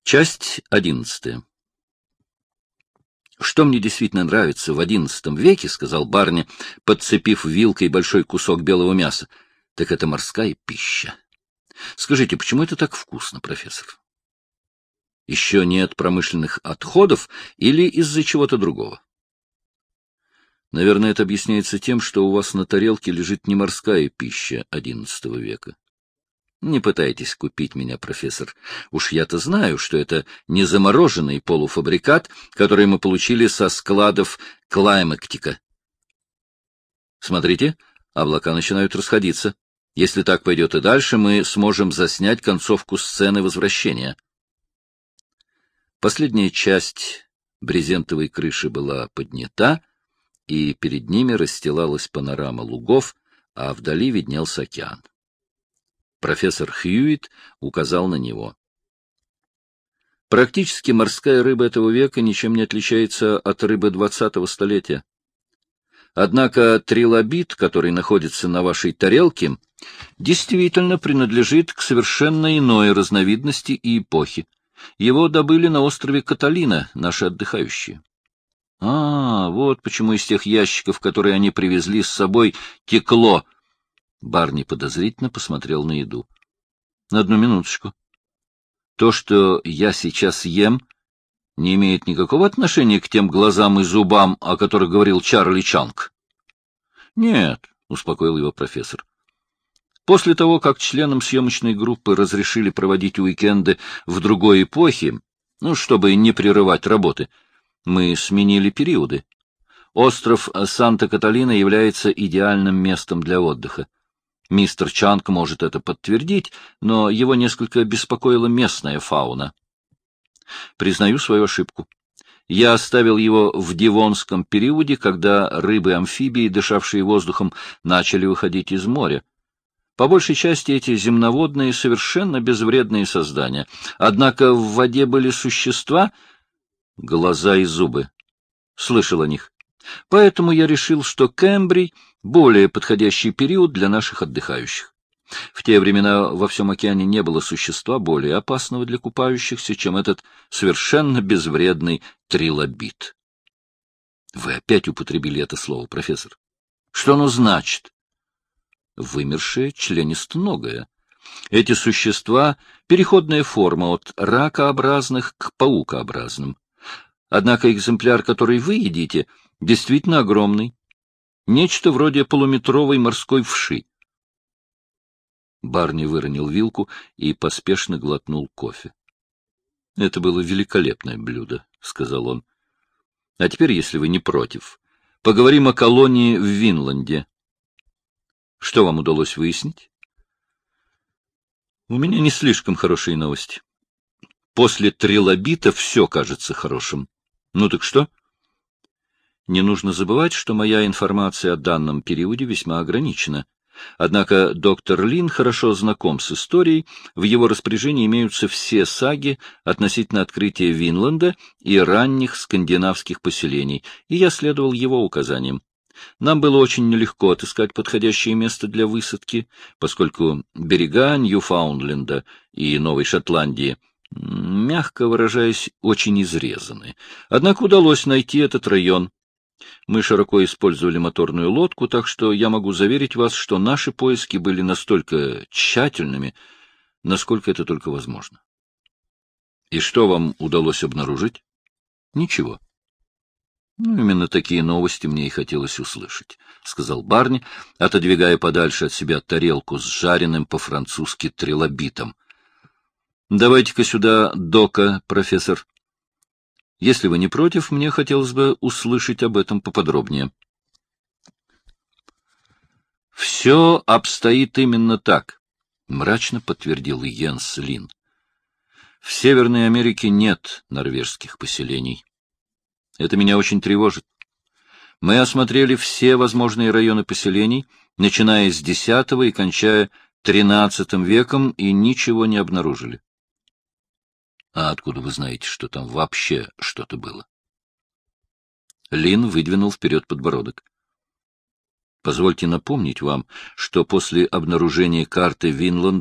Часть 11. «Что мне действительно нравится в XI веке, — сказал Барни, подцепив вилкой большой кусок белого мяса, — так это морская пища. Скажите, почему это так вкусно, профессор? Еще нет промышленных отходов или из-за чего-то другого? Наверное, это объясняется тем, что у вас на тарелке лежит не морская пища XI века. Не пытайтесь купить меня, профессор. Уж я-то знаю, что это не замороженный полуфабрикат, который мы получили со складов Клаймактика. Смотрите, облака начинают расходиться. Если так пойдет и дальше, мы сможем заснять концовку сцены возвращения. Последняя часть брезентовой крыши была поднята, и перед ними расстилалась панорама лугов, а вдали виднелся океан. Профессор Хьюитт указал на него. Практически морская рыба этого века ничем не отличается от рыбы 20-го столетия. Однако трилобит, который находится на вашей тарелке, действительно принадлежит к совершенно иной разновидности и эпохе. Его добыли на острове Каталина наши отдыхающие. Вот почему из тех ящиков, которые они привезли с собой, текло. Барни подозрительно посмотрел на еду. — Одну минуточку. То, что я сейчас ем, не имеет никакого отношения к тем глазам и зубам, о которых говорил Чарли Чанг? — Нет, — успокоил его профессор. После того, как членам съемочной группы разрешили проводить уикенды в другой эпохе, чтобы не прерывать работы, мы сменили периоды. Остров Санта-Каталина является идеальным местом для отдыха. Мистер Чанг может это подтвердить, но его несколько беспокоила местная фауна. Признаю свою ошибку. Я оставил его в Девонском периоде, когда рыбы-амфибии, дышавшие воздухом, начали выходить из моря. По большей части эти земноводные, совершенно безвредные создания. Однако в воде были существа, глаза и зубы. Слышал о них. Поэтому я решил, что Кембрий — более подходящий период для наших отдыхающих. В те времена во всем океане не было существа более опасного для купающихся, чем этот совершенно безвредный трилобит. Вы опять употребили это слово, профессор. Что оно значит? Вымершее членистоногое. Эти существа — переходная форма от ракообразных к паукообразным. Однако экземпляр, который вы едите, действительно огромный. Нечто вроде полуметровой морской вши. Барни выронил вилку и поспешно глотнул кофе. — Это было великолепное блюдо, — сказал он. — А теперь, если вы не против, поговорим о колонии в Винланде. Что вам удалось выяснить? — У меня не слишком хорошие новости. После трилобита все кажется хорошим. Ну так что? Не нужно забывать, что моя информация о данном периоде весьма ограничена. Однако доктор Лин хорошо знаком с историей, в его распоряжении имеются все саги относительно открытия Винланда и ранних скандинавских поселений, и я следовал его указаниям. Нам было очень нелегко отыскать подходящее место для высадки, поскольку берега Ньюфаундленда и Новой Шотландии, мягко выражаясь, очень изрезаны. Однако удалось найти этот район. Мы широко использовали моторную лодку, так что я могу заверить вас, что наши поиски были настолько тщательными, насколько это только возможно. И что вам удалось обнаружить? Ничего. Именно такие новости мне и хотелось услышать, — сказал Барни, отодвигая подальше от себя тарелку с жареным по-французски трилобитом. — Давайте-ка сюда дока, профессор. Если вы не против, мне хотелось бы услышать об этом поподробнее. — Все обстоит именно так, — мрачно подтвердил Йенс Лин. — В Северной Америке нет норвежских поселений. Это меня очень тревожит. Мы осмотрели все возможные районы поселений, начиная с X и кончая XIII веком, и ничего не обнаружили. А откуда вы знаете, что там вообще что-то было? Лин выдвинул вперед подбородок. Позвольте напомнить вам, что после обнаружения карты Винланда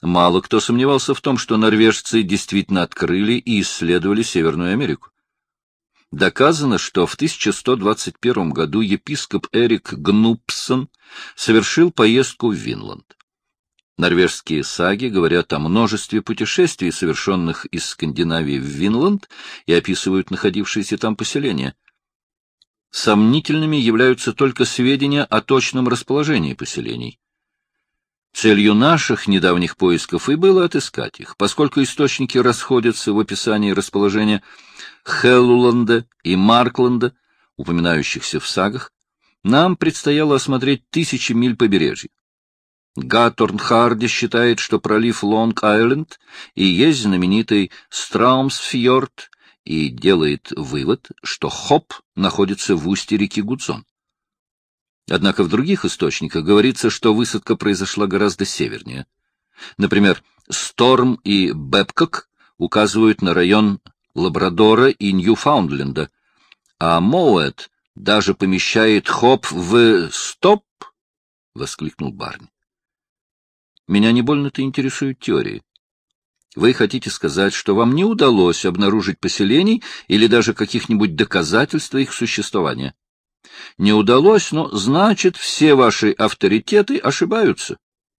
мало кто сомневался в том, что норвежцы действительно открыли и исследовали Северную Америку. Доказано, что в 1121 году епископ Эрик Гнупсон совершил поездку в Винланд. Норвежские саги говорят о множестве путешествий, совершенных из Скандинавии в Винланд, и описывают находившиеся там поселения. Сомнительными являются только сведения о точном расположении поселений. Целью наших недавних поисков и было отыскать их, поскольку источники расходятся в описании расположения Хеллуланда и Маркланда, упоминающихся в сагах, нам предстояло осмотреть тысячи миль побережья. Гаторн Харди считает, что пролив Лонг-Айленд и есть знаменитый Страумсфьорд, и делает вывод, что Хоп находится в устье реки Гудзон. Однако в других источниках говорится, что высадка произошла гораздо севернее. Например, Сторм и Бэбкок указывают на район Лабрадора и Ньюфаундленда, а Моуэт даже помещает Хоп в «Стоп!» — воскликнул Барни. Меня не больно-то интересуют теории. Вы хотите сказать, что вам не удалось обнаружить поселений или даже каких-нибудь доказательств их существования? Не удалось, но значит, все ваши авторитеты ошибаются.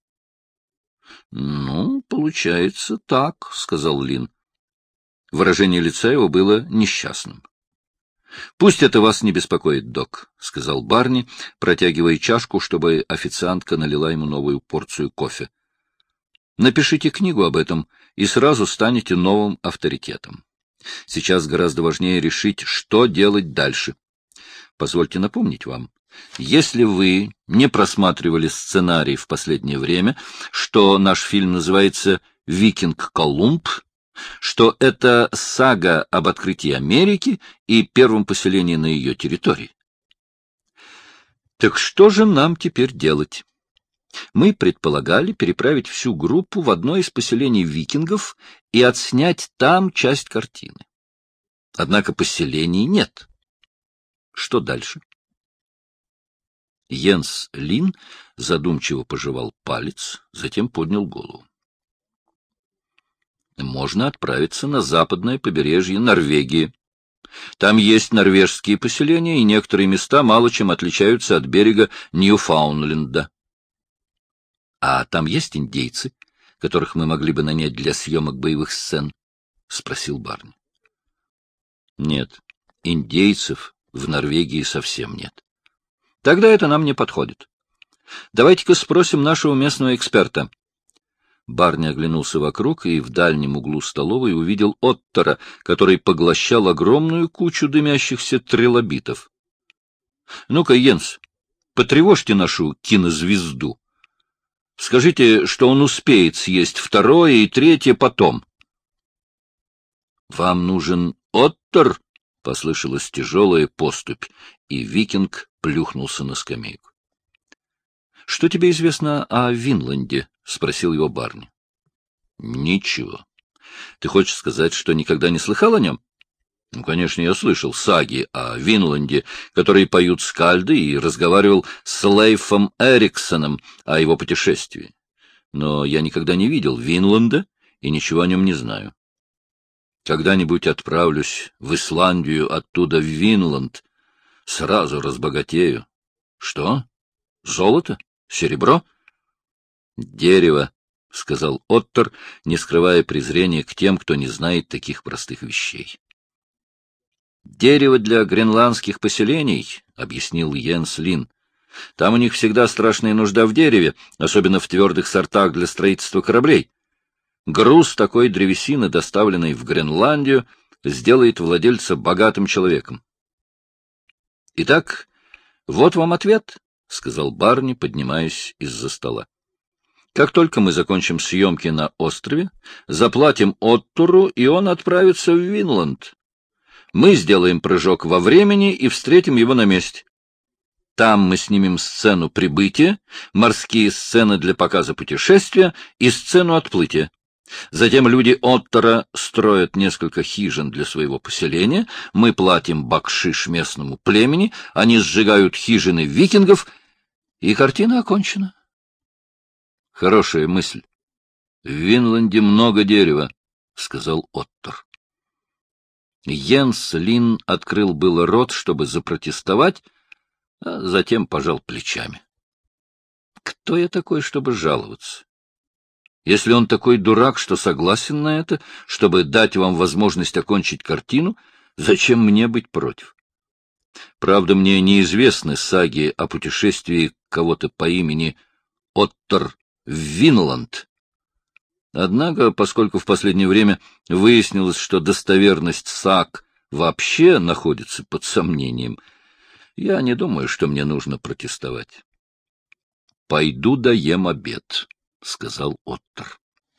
— Ну, получается так, — сказал Лин. Выражение лица его было несчастным. — Пусть это вас не беспокоит, док, — сказал Барни, протягивая чашку, чтобы официантка налила ему новую порцию кофе. — Напишите книгу об этом, и сразу станете новым авторитетом. Сейчас гораздо важнее решить, что делать дальше. Позвольте напомнить вам, если вы не просматривали сценарий в последнее время, что наш фильм называется «Викинг Колумб», что это сага об открытии Америки и первом поселении на ее территории. Так что же нам теперь делать? Мы предполагали переправить всю группу в одно из поселений викингов и отснять там часть картины. Однако поселений нет. Что дальше? Йенс Лин задумчиво пожевал палец, затем поднял голову. Можно отправиться на западное побережье Норвегии. Там есть норвежские поселения, и некоторые места мало чем отличаются от берега Ньюфаундленда. А там есть индейцы, которых мы могли бы нанять для съемок боевых сцен? — спросил Барни. — Нет, индейцев в Норвегии совсем нет. Тогда это нам не подходит. Давайте-ка спросим нашего местного эксперта. Барни оглянулся вокруг и в дальнем углу столовой увидел Оттора, который поглощал огромную кучу дымящихся трилобитов. — Ну-ка, Йенс, потревожьте нашу кинозвезду. Скажите, что он успеет съесть второе и третье потом. — Вам нужен Оттор? — послышалась тяжелая поступь, и викинг плюхнулся на скамейку. — Что тебе известно о Винланде? — спросил его Барни. — Ничего. Ты хочешь сказать, что никогда не слыхал о нем? Ну, конечно, я слышал саги о Винланде, которые поют скальды, и разговаривал с Лейфом Эриксоном о его путешествии. Но я никогда не видел Винланда и ничего о нем не знаю. Когда-нибудь отправлюсь в Исландию, оттуда в Винланд. Сразу разбогатею. Что? Золото? Серебро? Дерево, — сказал Оттор, не скрывая презрения к тем, кто не знает таких простых вещей. «Дерево для гренландских поселений», — объяснил Йенс Лин. «Там у них всегда страшная нужда в дереве, особенно в твердых сортах для строительства кораблей. Груз такой древесины, доставленный в Гренландию, сделает владельца богатым человеком». «Итак, вот вам ответ», — сказал Барни, поднимаясь из-за стола. «Как только мы закончим съемки на острове, заплатим Оттору, и он отправится в Винланд. Мы сделаем прыжок во времени и встретим его на месте. Там мы снимем сцену прибытия, морские сцены для показа путешествия и сцену отплытия. Затем люди Оттора строят несколько хижин для своего поселения, мы платим бакшиш местному племени, они сжигают хижины викингов, и картина окончена». Хорошая мысль. В Винланде много дерева, — сказал Оттор. Йенс Лин открыл было рот, чтобы запротестовать, а затем пожал плечами. Кто я такой, чтобы жаловаться? Если он такой дурак, что согласен на это, чтобы дать вам возможность окончить картину, зачем мне быть против? Правда, мне неизвестны саги о путешествии кого-то по имени Оттор в Винланд. Однако, поскольку в последнее время выяснилось, что достоверность саг вообще находится под сомнением, я не думаю, что мне нужно протестовать. — Пойду доем обед, — сказал Оттор.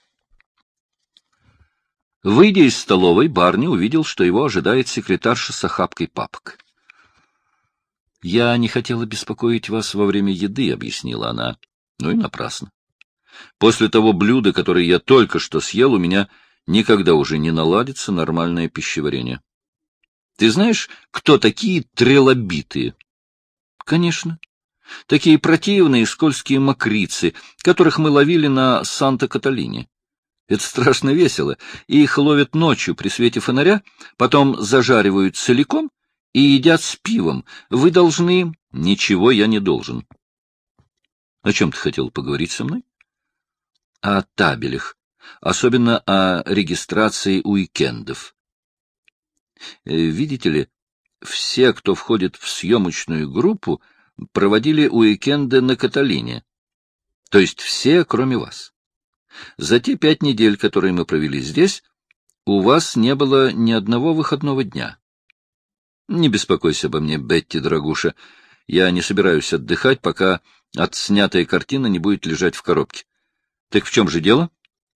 Выйдя из столовой, Барни увидел, что его ожидает секретарша с охапкой папок. — Я не хотела беспокоить вас во время еды, — объяснила она. Ну и напрасно. После того блюда, которое я только что съел, у меня никогда уже не наладится нормальное пищеварение. Ты знаешь, кто такие трилобиты? — Конечно. Такие противные скользкие мокрицы, которых мы ловили на Санта-Каталине. Это страшно весело. Их ловят ночью при свете фонаря, потом зажаривают целиком и едят с пивом. Вы должны... Ничего я не должен. О чем ты хотел поговорить со мной? О табелях, особенно о регистрации уикендов. Видите ли, все, кто входит в съемочную группу, проводили уикенды на Каталине. То есть все, кроме вас. За те 5 недель, которые мы провели здесь, у вас не было ни одного выходного дня. Не беспокойся обо мне, Бетти, дорогуша. Я не собираюсь отдыхать, пока отснятая картина не будет лежать в коробке. Так в чем же дело?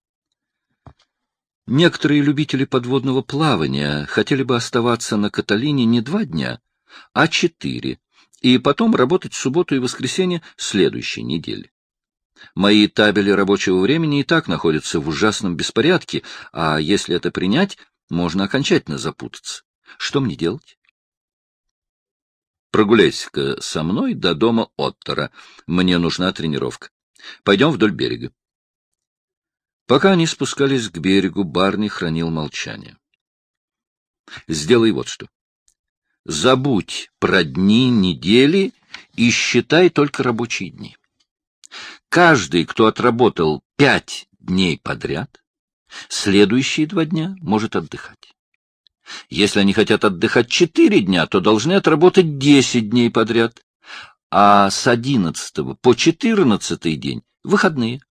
Некоторые любители подводного плавания хотели бы оставаться на Каталине не 2 дня, а 4, и потом работать в субботу и воскресенье следующей недели. Мои табели рабочего времени и так находятся в ужасном беспорядке, а если это принять, можно окончательно запутаться. Что мне делать? Прогуляйся-ка со мной до дома Оттора. Мне нужна тренировка. Пойдем вдоль берега. Пока они спускались к берегу, Барни хранил молчание. Сделай вот что. Забудь про дни, недели и считай только рабочие дни. Каждый, кто отработал 5 дней подряд, следующие 2 дня может отдыхать. Если они хотят отдыхать 4 дня, то должны отработать 10 дней подряд, а с 11 по 14 день — выходные.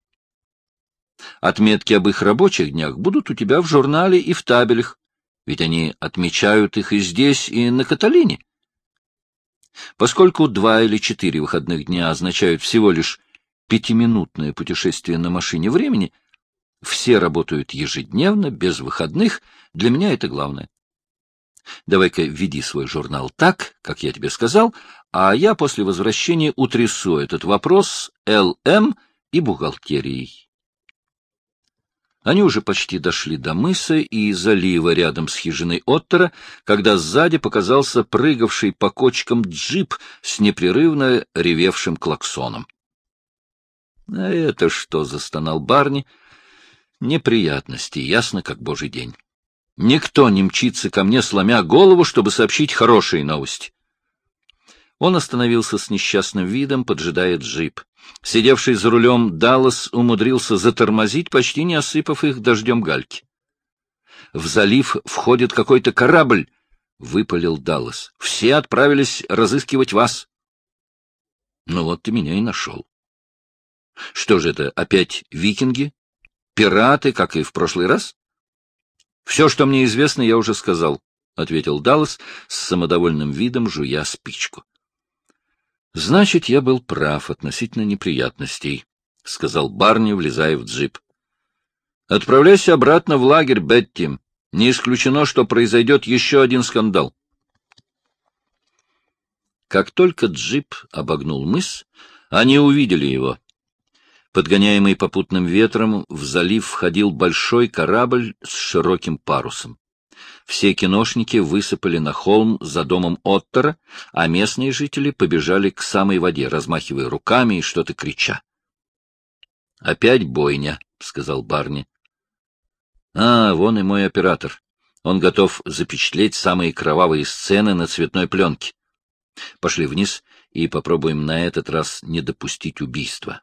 Отметки об их рабочих днях будут у тебя в журнале и в табелях, ведь они отмечают их и здесь, и на Каталине. Поскольку 2 или 4 выходных дня означают всего лишь 5-минутное путешествие на машине времени, все работают ежедневно, без выходных, для меня это главное. Давай-ка веди свой журнал так, как я тебе сказал, а я после возвращения утрясу этот вопрос ЛМ и бухгалтерией. Они уже почти дошли до мыса и залива рядом с хижиной Оттора, когда сзади показался прыгавший по кочкам джип с непрерывно ревевшим клаксоном. — А это что? — застонал Барни. — Неприятности, ясно, как божий день. Никто не мчится ко мне, сломя голову, чтобы сообщить хорошие новости. Он остановился с несчастным видом, поджидая джип. Сидевший за рулем Даллас умудрился затормозить, почти не осыпав их дождем гальки. — В залив входит какой-то корабль, — выпалил Даллас. — Все отправились разыскивать вас. — Ну вот ты меня и нашел. — Что же это, опять викинги? Пираты, как и в прошлый раз? — Все, что мне известно, я уже сказал, — ответил Даллас с самодовольным видом, жуя спичку. — Значит, я был прав относительно неприятностей, — сказал Барни, влезая в джип. — Отправляйся обратно в лагерь, Бетти. Не исключено, что произойдет еще один скандал. Как только джип обогнул мыс, они увидели его. Подгоняемый попутным ветром, в залив входил большой корабль с широким парусом. Все киношники высыпали на холм за домом Оттора, а местные жители побежали к самой воде, размахивая руками и что-то крича. — Опять бойня, — сказал Барни. — А, вон и мой оператор. Он готов запечатлеть самые кровавые сцены на цветной пленке. Пошли вниз и попробуем на этот раз не допустить убийства.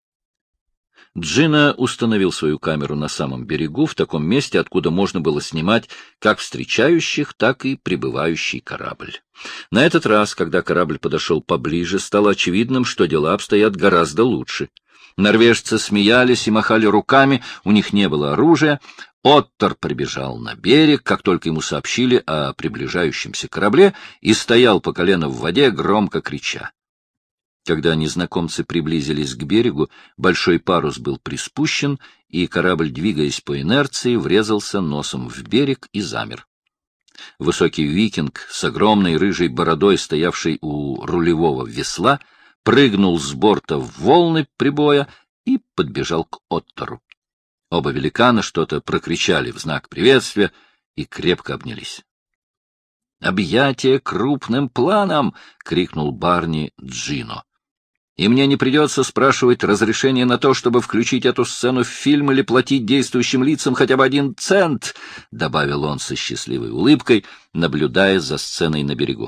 Джино установил свою камеру на самом берегу, в таком месте, откуда можно было снимать как встречающих, так и прибывающий корабль. На этот раз, когда корабль подошел поближе, стало очевидным, что дела обстоят гораздо лучше. Норвежцы смеялись и махали руками, у них не было оружия. Оттор прибежал на берег, как только ему сообщили о приближающемся корабле, и стоял по колено в воде, громко крича. Когда незнакомцы приблизились к берегу, большой парус был приспущен, и корабль, двигаясь по инерции, врезался носом в берег и замер. Высокий викинг с огромной рыжей бородой, стоявший у рулевого весла, прыгнул с борта в волны прибоя и подбежал к Оттору. Оба великана что-то прокричали в знак приветствия и крепко обнялись. «Объятие крупным планом!» — крикнул Барни Джино. «И мне не придется спрашивать разрешения на то, чтобы включить эту сцену в фильм или платить действующим лицам хотя бы 1 цент», — добавил он со счастливой улыбкой, наблюдая за сценой на берегу.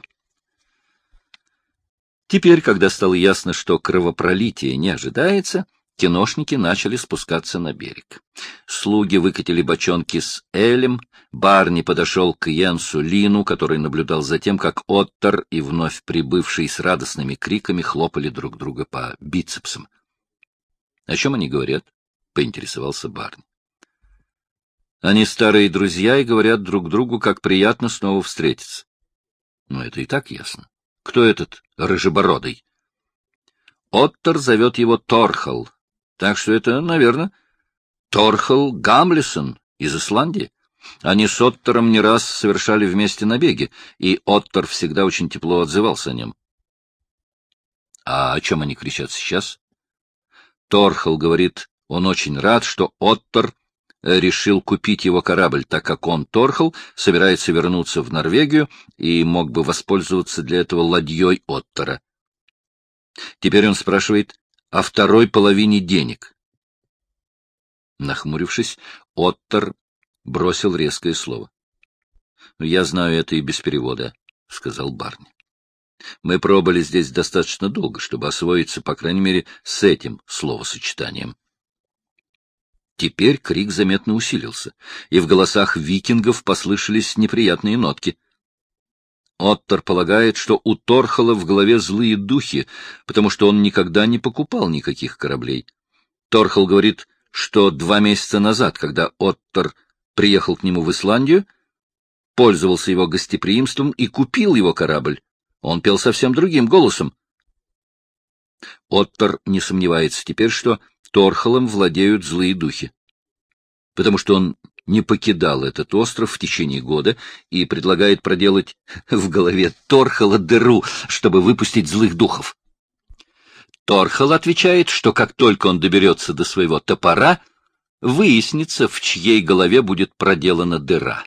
Теперь, когда стало ясно, что кровопролитие не ожидается, киношники начали спускаться на берег. Слуги выкатили бочонки с элем, Барни подошел к Йенсу Лину, который наблюдал за тем, как Оттор и вновь прибывший с радостными криками хлопали друг друга по бицепсам. — О чем они говорят? — поинтересовался Барни. — Они старые друзья и говорят друг другу, как приятно снова встретиться. — Ну, это и так ясно. Кто этот рыжебородый? — Оттор зовет его Торхал. Так что это, наверное, Торхал Гамлесон из Исландии. Они с Оттором не раз совершали вместе набеги, и Оттор всегда очень тепло отзывался о нем. А о чем они кричат сейчас? Торхал говорит, он очень рад, что Оттор решил купить его корабль, так как он, Торхал, собирается вернуться в Норвегию и мог бы воспользоваться для этого ладьей Оттора. Теперь он спрашивает о второй половине денег. Нахмурившись, Оттор бросил резкое слово. — Я знаю это и без перевода, — сказал Барни. — Мы пробыли здесь достаточно долго, чтобы освоиться, по крайней мере, с этим словосочетанием. Теперь крик заметно усилился, и в голосах викингов послышались неприятные нотки. Оттор полагает, что у Торхала в голове злые духи, потому что он никогда не покупал никаких кораблей. Торхал говорит, что 2 месяца назад, когда Оттор приехал к нему в Исландию, пользовался его гостеприимством и купил его корабль. Он пел совсем другим голосом. Оттор не сомневается теперь, что Торхалом владеют злые духи, потому что он не покидал этот остров в течение года и предлагает проделать в голове Торхала дыру, чтобы выпустить злых духов. Торхал отвечает, что как только он доберется до своего топора, выяснится, в чьей голове будет проделана дыра.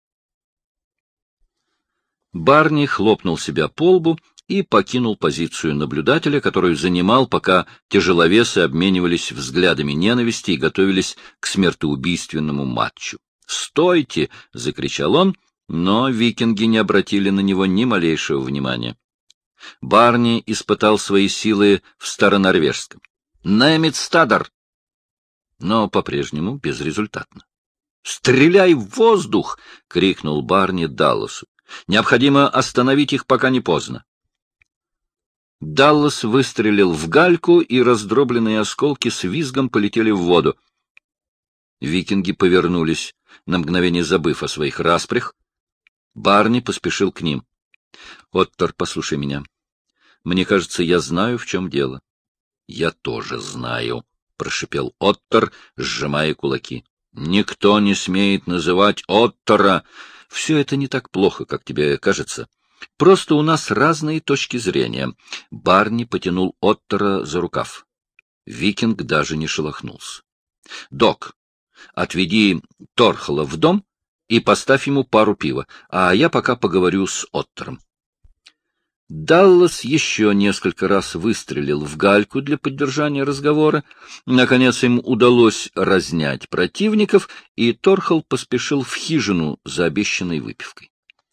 Барни хлопнул себя по лбу и покинул позицию наблюдателя, которую занимал, пока тяжеловесы обменивались взглядами ненависти и готовились к смертоубийственному матчу. «Стойте!» — закричал он, но викинги не обратили на него ни малейшего внимания. Барни испытал свои силы в старонорвежском. «Немец стадар!» Но по-прежнему безрезультатно. «Стреляй в воздух!» — крикнул Барни Далласу. «Необходимо остановить их, пока не поздно». Даллас выстрелил в гальку, и раздробленные осколки с визгом полетели в воду. Викинги повернулись, на мгновение забыв о своих распрях. Барни поспешил к ним. — Оттор, послушай меня. Мне кажется, я знаю, в чем дело. — Я тоже знаю, — прошипел Оттор, сжимая кулаки. — Никто не смеет называть Оттора. Все это не так плохо, как тебе кажется. Просто у нас разные точки зрения. Барни потянул Оттора за рукав. Викинг даже не шелохнулся. — Док, отведи Торхала в дом и поставь ему пару пива, а я пока поговорю с Оттором. Даллас еще несколько раз выстрелил в гальку для поддержания разговора. Наконец им удалось разнять противников, и Торхал поспешил в хижину за обещанной выпивкой.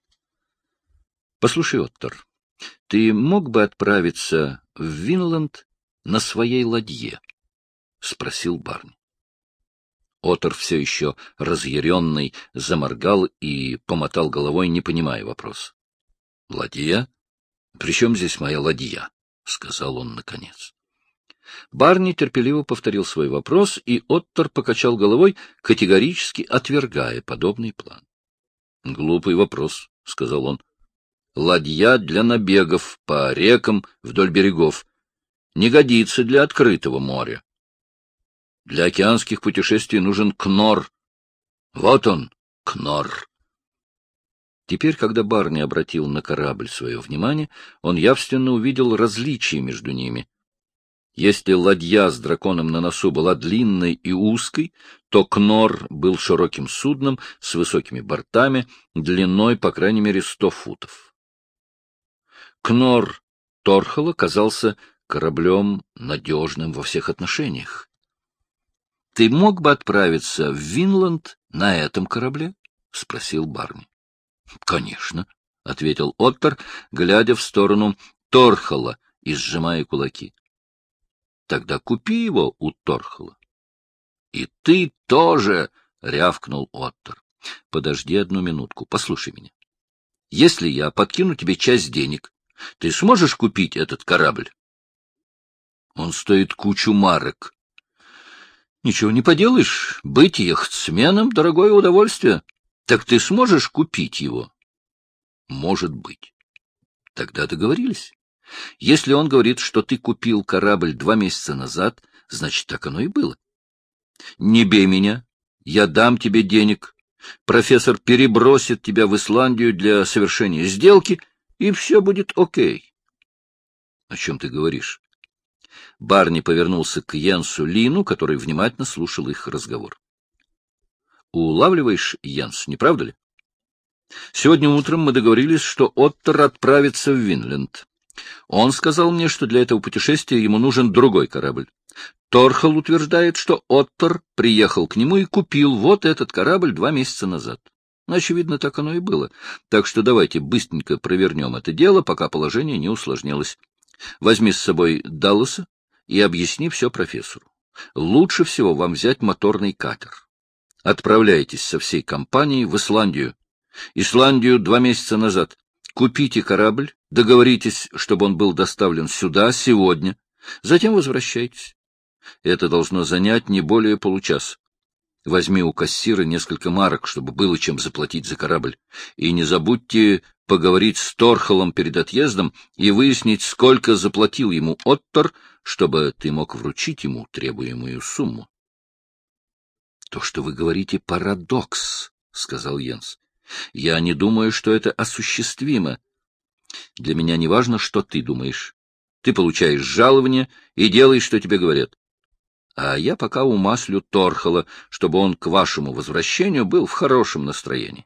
— Послушай, Оттор, ты мог бы отправиться в Винланд на своей ладье? — спросил Барни. Оттор, все еще разъяренный, заморгал и помотал головой, не понимая вопроса. — Ладья? «При чем здесь моя ладья?» — сказал он наконец. Барни терпеливо повторил свой вопрос, и Оттор покачал головой, категорически отвергая подобный план. — Глупый вопрос, — сказал он. — Ладья для набегов по рекам вдоль берегов. Не годится для открытого моря. Для океанских путешествий нужен кнор. Вот он, кнор. Теперь, когда Барни обратил на корабль свое внимание, он явственно увидел различия между ними. Если ладья с драконом на носу была длинной и узкой, то Кнор был широким судном с высокими бортами, длиной, по крайней мере, 100 футов. Кнор Торхала казался кораблем надежным во всех отношениях. — Ты мог бы отправиться в Винланд на этом корабле? — спросил Барни. — Конечно, — ответил Оттор, глядя в сторону Торхала и сжимая кулаки. — Тогда купи его у Торхала. — И ты тоже, — рявкнул Оттор. — Подожди одну минутку, послушай меня. Если я подкину тебе часть денег, ты сможешь купить этот корабль? — Он стоит кучу марок. — Ничего не поделаешь, быть яхтсменом — дорогое удовольствие. Так ты сможешь купить его? Может быть. Тогда договорились. Если он говорит, что ты купил корабль 2 месяца назад, значит, так оно и было. Не бей меня, я дам тебе денег. Профессор перебросит тебя в Исландию для совершения сделки, и все будет окей. О чем ты говоришь? Барни повернулся к Йенсу Лину, который внимательно слушал их разговор. Улавливаешь, Йенс, не правда ли? Сегодня утром мы договорились, что Оттор отправится в Винленд. Он сказал мне, что для этого путешествия ему нужен другой корабль. Торхал утверждает, что Оттор приехал к нему и купил вот этот корабль 2 месяца назад. Очевидно, так оно и было. Так что давайте быстренько провернем это дело, пока положение не усложнилось. Возьми с собой Далласа и объясни все профессору. Лучше всего вам взять моторный катер. Отправляйтесь со всей компанией в Исландию. Исландию 2 месяца назад. Купите корабль, договоритесь, чтобы он был доставлен сюда сегодня. Затем возвращайтесь. Это должно занять не более получаса. Возьми у кассира несколько марок, чтобы было чем заплатить за корабль. И не забудьте поговорить с Торхалом перед отъездом и выяснить, сколько заплатил ему Оттор, чтобы ты мог вручить ему требуемую сумму. — То, что вы говорите, парадокс, — сказал Йенс. — Я не думаю, что это осуществимо. Для меня не важно, что ты думаешь. Ты получаешь жалование и делай, что тебе говорят. А я пока умаслю Торхала, чтобы он к вашему возвращению был в хорошем настроении.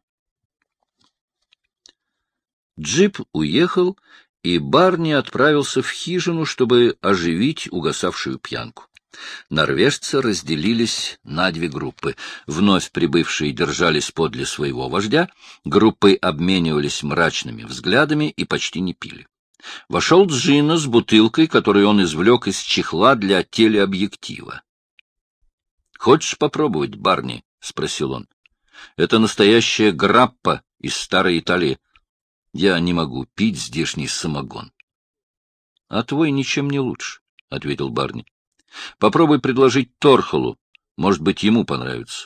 Джип уехал, и Барни отправился в хижину, чтобы оживить угасавшую пьянку. Норвежцы разделились на 2 группы. Вновь прибывшие держались подле своего вождя, группы обменивались мрачными взглядами и почти не пили. Вошел Джина с бутылкой, которую он извлек из чехла для телеобъектива. — Хочешь попробовать, Барни? — спросил он. — Это настоящая граппа из старой Италии. Я не могу пить здешний самогон. — А твой ничем не лучше, — ответил Барни. — Попробуй предложить Торхалу. Может быть, ему понравится.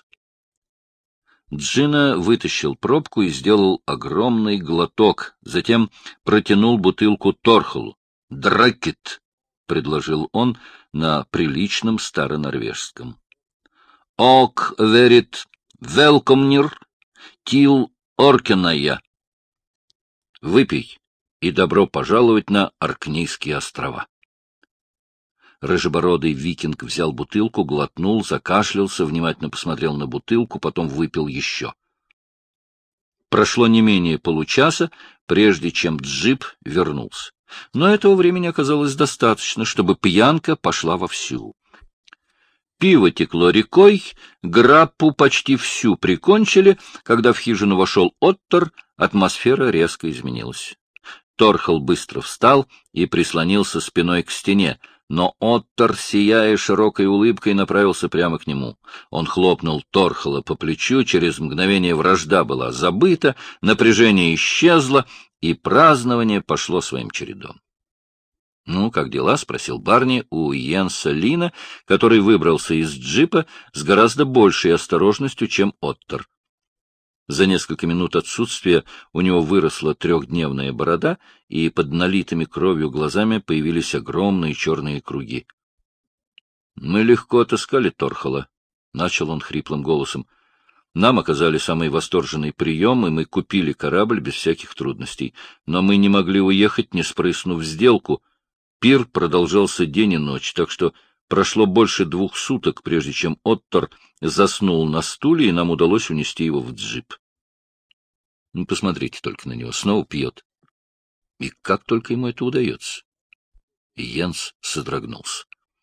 Джина вытащил пробку и сделал огромный глоток, затем протянул бутылку Торхалу. — Дракет, — предложил он на приличном старонорвежском. — Ок верит велкомнир тил оркеная. Выпей и добро пожаловать на Оркнейские острова. Рыжебородый викинг взял бутылку, глотнул, закашлялся, внимательно посмотрел на бутылку, потом выпил еще. Прошло не менее получаса, прежде чем джип вернулся. Но этого времени оказалось достаточно, чтобы пьянка пошла вовсю. Пиво текло рекой, граппу почти всю прикончили. Когда в хижину вошел Оттор, атмосфера резко изменилась. Торхал быстро встал и прислонился спиной к стене, но Оттор, сияя широкой улыбкой, направился прямо к нему. Он хлопнул Торхала по плечу, через мгновение вражда была забыта, напряжение исчезло, и празднование пошло своим чередом. — Ну, как дела? — спросил Барни у Йенса Лина, который выбрался из джипа с гораздо большей осторожностью, чем Оттор. За несколько минут отсутствия у него выросла 3-дневная борода, и под налитыми кровью глазами появились огромные черные круги. — Мы легко отыскали Торхала, — начал он хриплым голосом. — Нам оказали самый восторженный прием, и мы купили корабль без всяких трудностей. Но мы не могли уехать, не спрыснув сделку. Пир продолжался день и ночь, так что прошло больше 2 суток, прежде чем Оттор заснул на стуле, и нам удалось унести его в джип. Ну, посмотрите только на него, снова пьет. И как только ему это удается? И Йенс содрогнулся.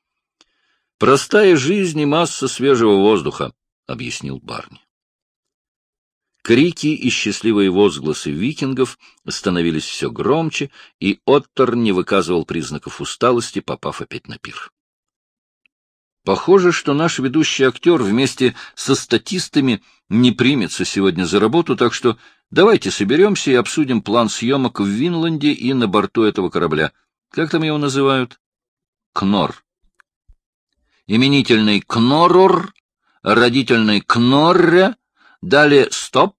— Простая жизнь и масса свежего воздуха, — объяснил Барни. Крики и счастливые возгласы викингов становились все громче, и Оттор не выказывал признаков усталости, попав опять на пир. Похоже, что наш ведущий актер вместе со статистами не примется сегодня за работу, так что давайте соберемся и обсудим план съемок в Винланде и на борту этого корабля. Как там его называют? Кнор. Именительный Кнорор, родительный Кнорре, далее стоп.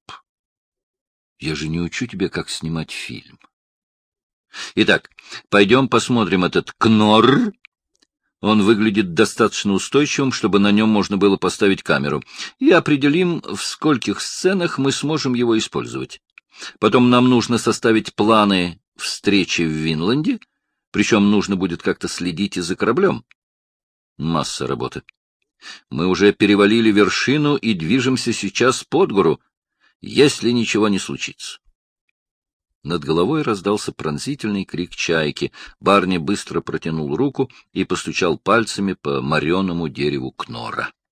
Я же не учу тебя, как снимать фильм. Итак, пойдем посмотрим этот Кнор. Он выглядит достаточно устойчивым, чтобы на нем можно было поставить камеру, и определим, в скольких сценах мы сможем его использовать. Потом нам нужно составить планы встречи в Винланде, причем нужно будет как-то следить и за кораблем. Масса работы. Мы уже перевалили вершину и движемся сейчас под гору, если ничего не случится. Над головой раздался пронзительный крик чайки. Барни быстро протянул руку и постучал пальцами по мореному дереву Кнора.